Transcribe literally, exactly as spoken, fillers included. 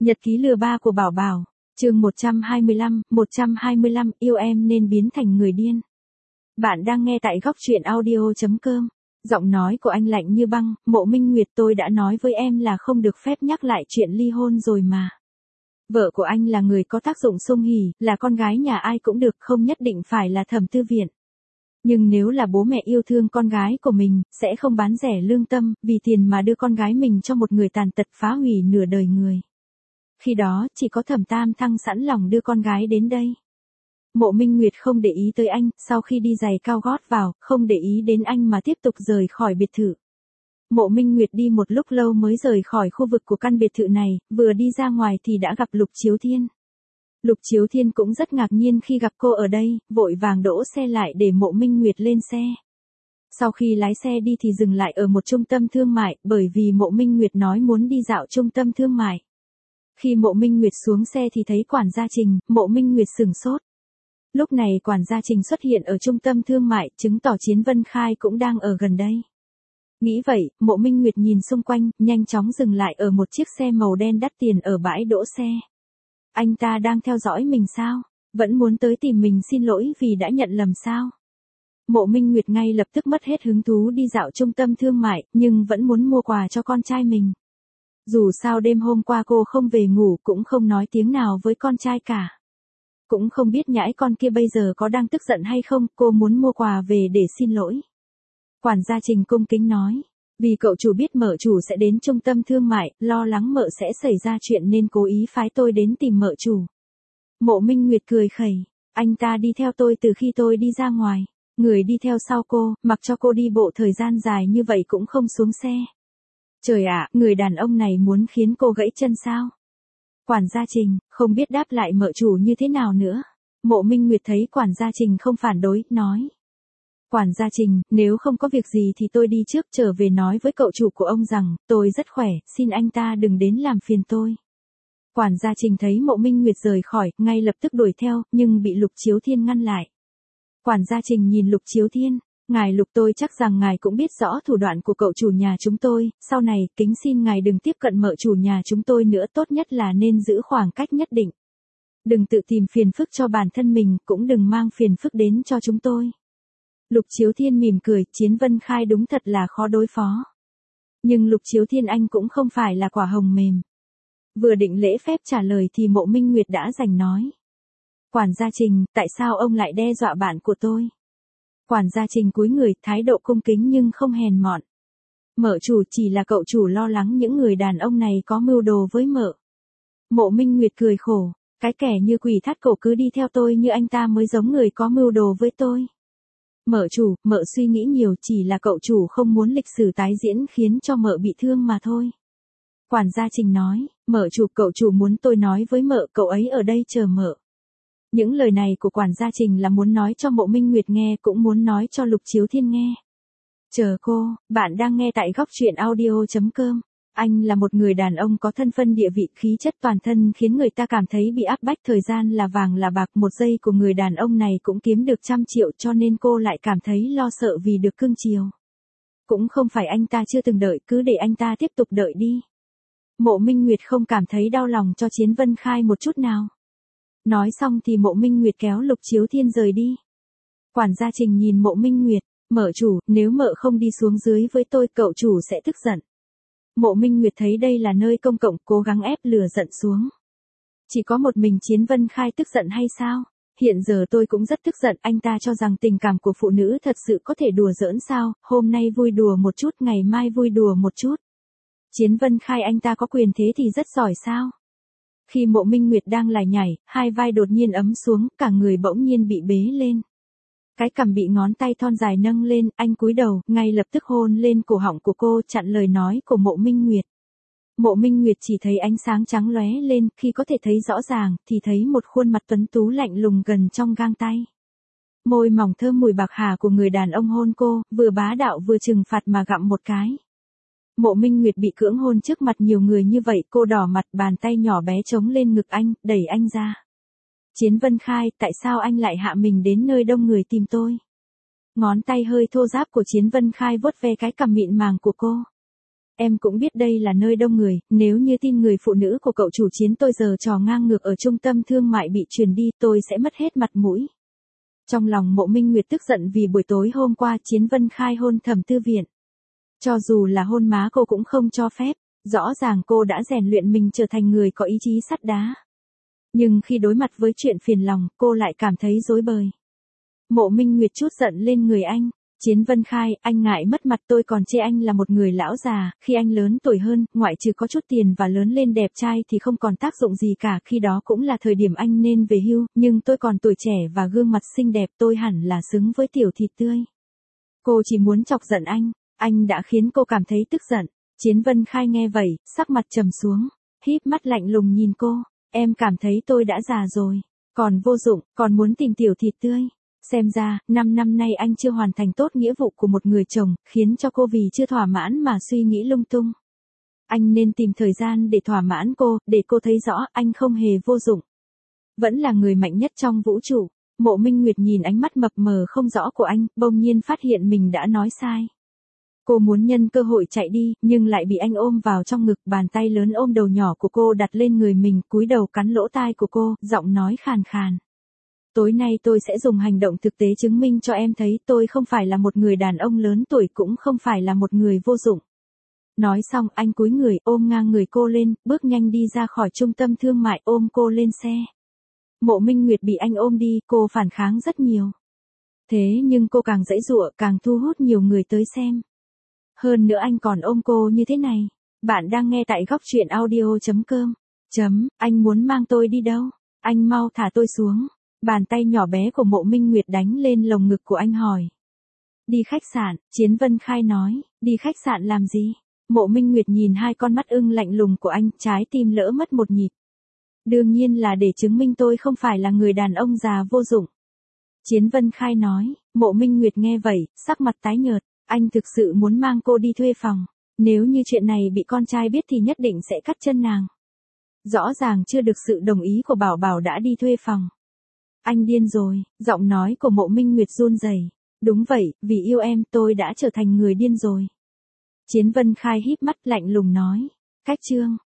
Nhật ký lừa ba của Bảo Bảo, chương một trăm hai mươi lăm, một trăm hai mươi lăm, yêu em nên biến thành người điên. Bạn đang nghe tại góc truyện audio chấm com. Giọng nói của anh lạnh như băng. Mộ Minh Nguyệt, tôi đã nói với em là không được phép nhắc lại chuyện ly hôn rồi mà. Vợ của anh là người có tác dụng sung hỉ, là con gái nhà ai cũng được, không nhất định phải là Thẩm Tư Viện. Nhưng nếu là bố mẹ yêu thương con gái của mình, sẽ không bán rẻ lương tâm, vì tiền mà đưa con gái mình cho một người tàn tật phá hủy nửa đời người. Khi đó, chỉ có Thẩm Tam Thăng sẵn lòng đưa con gái đến đây. Mộ Minh Nguyệt không để ý tới anh, sau khi đi giày cao gót vào, không để ý đến anh mà tiếp tục rời khỏi biệt thự. Mộ Minh Nguyệt đi một lúc lâu mới rời khỏi khu vực của căn biệt thự này, vừa đi ra ngoài thì đã gặp Lục Chiếu Thiên. Lục Chiếu Thiên cũng rất ngạc nhiên khi gặp cô ở đây, vội vàng đỗ xe lại để Mộ Minh Nguyệt lên xe. Sau khi lái xe đi thì dừng lại ở một trung tâm thương mại, bởi vì Mộ Minh Nguyệt nói muốn đi dạo trung tâm thương mại. Khi Mộ Minh Nguyệt xuống xe thì thấy quản gia Trình, Mộ Minh Nguyệt sửng sốt. Lúc này quản gia Trình xuất hiện ở trung tâm thương mại, chứng tỏ Chiến Vân Khai cũng đang ở gần đây. Nghĩ vậy, Mộ Minh Nguyệt nhìn xung quanh, nhanh chóng dừng lại ở một chiếc xe màu đen đắt tiền ở bãi đỗ xe. Anh ta đang theo dõi mình sao? Vẫn muốn tới tìm mình xin lỗi vì đã nhận lầm sao? Mộ Minh Nguyệt ngay lập tức mất hết hứng thú đi dạo trung tâm thương mại, nhưng vẫn muốn mua quà cho con trai mình. Dù sao đêm hôm qua cô không về ngủ, cũng không nói tiếng nào với con trai cả. Cũng không biết nhãi con kia bây giờ có đang tức giận hay không, cô muốn mua quà về để xin lỗi. Quản gia Trình cung kính nói, vì cậu chủ biết mợ chủ sẽ đến trung tâm thương mại, lo lắng mợ sẽ xảy ra chuyện nên cố ý phái tôi đến tìm mợ chủ. Mộ Minh Nguyệt cười khẩy, anh ta đi theo tôi từ khi tôi đi ra ngoài, người đi theo sau cô, mặc cho cô đi bộ thời gian dài như vậy cũng không xuống xe. Trời ạ, người đàn ông này muốn khiến cô gãy chân sao? Quản gia Trình, không biết đáp lại mợ chủ như thế nào nữa. Mộ Minh Nguyệt thấy quản gia Trình không phản đối, nói. Quản gia Trình, nếu không có việc gì thì tôi đi trước, trở về nói với cậu chủ của ông rằng, tôi rất khỏe, xin anh ta đừng đến làm phiền tôi. Quản gia Trình thấy Mộ Minh Nguyệt rời khỏi, ngay lập tức đuổi theo, nhưng bị Lục Chiếu Thiên ngăn lại. Quản gia Trình nhìn Lục Chiếu Thiên. Ngài Lục, tôi chắc rằng ngài cũng biết rõ thủ đoạn của cậu chủ nhà chúng tôi, sau này, kính xin ngài đừng tiếp cận mợ chủ nhà chúng tôi nữa, tốt nhất là nên giữ khoảng cách nhất định. Đừng tự tìm phiền phức cho bản thân mình, cũng đừng mang phiền phức đến cho chúng tôi. Lục Chiếu Thiên mỉm cười, Chiến Vân Khai đúng thật là khó đối phó. Nhưng Lục Chiếu Thiên anh cũng không phải là quả hồng mềm. Vừa định lễ phép trả lời thì Mộ Minh Nguyệt đã giành nói. Quản gia Trình, tại sao ông lại đe dọa bạn của tôi? Quản gia Trình cúi người, thái độ cung kính nhưng không hèn mọn. Mợ chủ, chỉ là cậu chủ lo lắng những người đàn ông này có mưu đồ với mợ. Mộ Minh Nguyệt cười khổ, cái kẻ như quỷ thắt cổ cứ đi theo tôi như anh ta mới giống người có mưu đồ với tôi. Mợ chủ, mợ suy nghĩ nhiều, chỉ là cậu chủ không muốn lịch sử tái diễn khiến cho mợ bị thương mà thôi. Quản gia Trình nói, mợ chủ, cậu chủ muốn tôi nói với mợ, cậu ấy ở đây chờ mợ. Những lời này của quản gia Trình là muốn nói cho Mộ Minh Nguyệt nghe, cũng muốn nói cho Lục Chiếu Thiên nghe. Chờ cô, bạn đang nghe tại góc truyện audio chấm com. Anh là một người đàn ông có thân phận địa vị, khí chất toàn thân khiến người ta cảm thấy bị áp bách, thời gian là vàng là bạc, một giây của người đàn ông này cũng kiếm được trăm triệu, cho nên cô lại cảm thấy lo sợ vì được cưng chiều. Cũng không phải anh ta chưa từng đợi, cứ để anh ta tiếp tục đợi đi. Mộ Minh Nguyệt không cảm thấy đau lòng cho Chiến Vân Khai một chút nào. Nói xong thì Mộ Minh Nguyệt kéo Lục Chiếu Thiên rời đi. Quản gia Trình nhìn Mộ Minh Nguyệt, mợ chủ, nếu mợ không đi xuống dưới với tôi, cậu chủ sẽ tức giận. Mộ Minh Nguyệt thấy đây là nơi công cộng, cố gắng ép lửa giận xuống. Chỉ có một mình Chiến Vân Khai tức giận hay sao? Hiện giờ tôi cũng rất tức giận, anh ta cho rằng tình cảm của phụ nữ thật sự có thể đùa giỡn sao, hôm nay vui đùa một chút, ngày mai vui đùa một chút. Chiến Vân Khai anh ta có quyền thế thì rất giỏi sao? Khi Mộ Minh Nguyệt đang lải nhải, hai vai đột nhiên ấm xuống, cả người bỗng nhiên bị bế lên. Cái cằm bị ngón tay thon dài nâng lên, anh cúi đầu, ngay lập tức hôn lên cổ họng của cô, chặn lời nói của Mộ Minh Nguyệt. Mộ Minh Nguyệt chỉ thấy ánh sáng trắng lóe lên, khi có thể thấy rõ ràng, thì thấy một khuôn mặt tuấn tú lạnh lùng gần trong gang tay. Môi mỏng thơm mùi bạc hà của người đàn ông hôn cô, vừa bá đạo vừa trừng phạt mà gặm một cái. Mộ Minh Nguyệt bị cưỡng hôn trước mặt nhiều người như vậy, cô đỏ mặt, bàn tay nhỏ bé chống lên ngực anh, đẩy anh ra. Chiến Vân Khai, tại sao anh lại hạ mình đến nơi đông người tìm tôi? Ngón tay hơi thô ráp của Chiến Vân Khai vuốt ve cái cằm mịn màng của cô. em cũng biết đây là nơi đông người, nếu như tin người phụ nữ của cậu chủ Chiến tôi giờ trò ngang ngược ở trung tâm thương mại bị truyền đi tôi sẽ mất hết mặt mũi. Trong lòng Mộ Minh Nguyệt tức giận vì buổi tối hôm qua Chiến Vân Khai hôn Thẩm Tư Viện. Cho dù là hôn má cô cũng không cho phép, rõ ràng cô đã rèn luyện mình trở thành người có ý chí sắt đá. Nhưng khi đối mặt với chuyện phiền lòng, cô lại cảm thấy rối bời. Mộ Minh Nguyệt trút giận lên người anh. Chiến Vân Khai, anh ngại mất mặt tôi còn chê anh là một người lão già, khi anh lớn tuổi hơn, ngoại trừ có chút tiền và lớn lên đẹp trai thì không còn tác dụng gì cả, khi đó cũng là thời điểm anh nên về hưu, nhưng tôi còn tuổi trẻ và gương mặt xinh đẹp tôi hẳn là xứng với tiểu thịt tươi. Cô chỉ muốn chọc giận anh, anh đã khiến cô cảm thấy tức giận. Chiến Vân Khai nghe vậy, sắc mặt trầm xuống, híp mắt lạnh lùng nhìn cô, em cảm thấy tôi đã già rồi, còn vô dụng, còn muốn tìm tiểu thịt tươi. Xem ra, năm năm nay anh chưa hoàn thành tốt nghĩa vụ của một người chồng, khiến cho cô vì chưa thỏa mãn mà suy nghĩ lung tung. Anh nên tìm thời gian để thỏa mãn cô, để cô thấy rõ anh không hề vô dụng. Vẫn là người mạnh nhất trong vũ trụ. Mộ Minh Nguyệt nhìn ánh mắt mập mờ không rõ của anh, bỗng nhiên phát hiện mình đã nói sai. Cô muốn nhân cơ hội chạy đi, nhưng lại bị anh ôm vào trong ngực, bàn tay lớn ôm đầu nhỏ của cô đặt lên người mình, cúi đầu cắn lỗ tai của cô, giọng nói khàn khàn. Tối nay tôi sẽ dùng hành động thực tế chứng minh cho em thấy tôi không phải là một người đàn ông lớn tuổi cũng không phải là một người vô dụng. Nói xong anh cúi người ôm ngang người cô lên, bước nhanh đi ra khỏi trung tâm thương mại ôm cô lên xe. Mộ Minh Nguyệt bị anh ôm đi, cô phản kháng rất nhiều. Thế nhưng cô càng giãy giụa càng thu hút nhiều người tới xem. Hơn nữa anh còn ôm cô như thế này. Bạn đang nghe tại góc truyện audio chấm com. Chấm, anh muốn mang tôi đi đâu? Anh mau thả tôi xuống. Bàn tay nhỏ bé của Mộ Minh Nguyệt đánh lên lồng ngực của anh hỏi. Đi khách sạn, Chiến Vân Khai nói, đi khách sạn làm gì? Mộ Minh Nguyệt nhìn hai con mắt ưng lạnh lùng của anh, trái tim lỡ mất một nhịp. Đương nhiên là để chứng minh tôi không phải là người đàn ông già vô dụng. Chiến Vân Khai nói, Mộ Minh Nguyệt nghe vậy, sắc mặt tái nhợt, anh thực sự muốn mang cô đi thuê phòng. Nếu như chuyện này bị con trai biết thì nhất định sẽ cắt chân nàng. Rõ ràng chưa được sự đồng ý của Bảo Bảo đã đi thuê phòng. Anh điên rồi, giọng nói của Mộ Minh Nguyệt run rẩy. Đúng vậy, vì yêu em tôi đã trở thành người điên rồi. Chiến Vân Khai híp mắt lạnh lùng nói. Cách chương.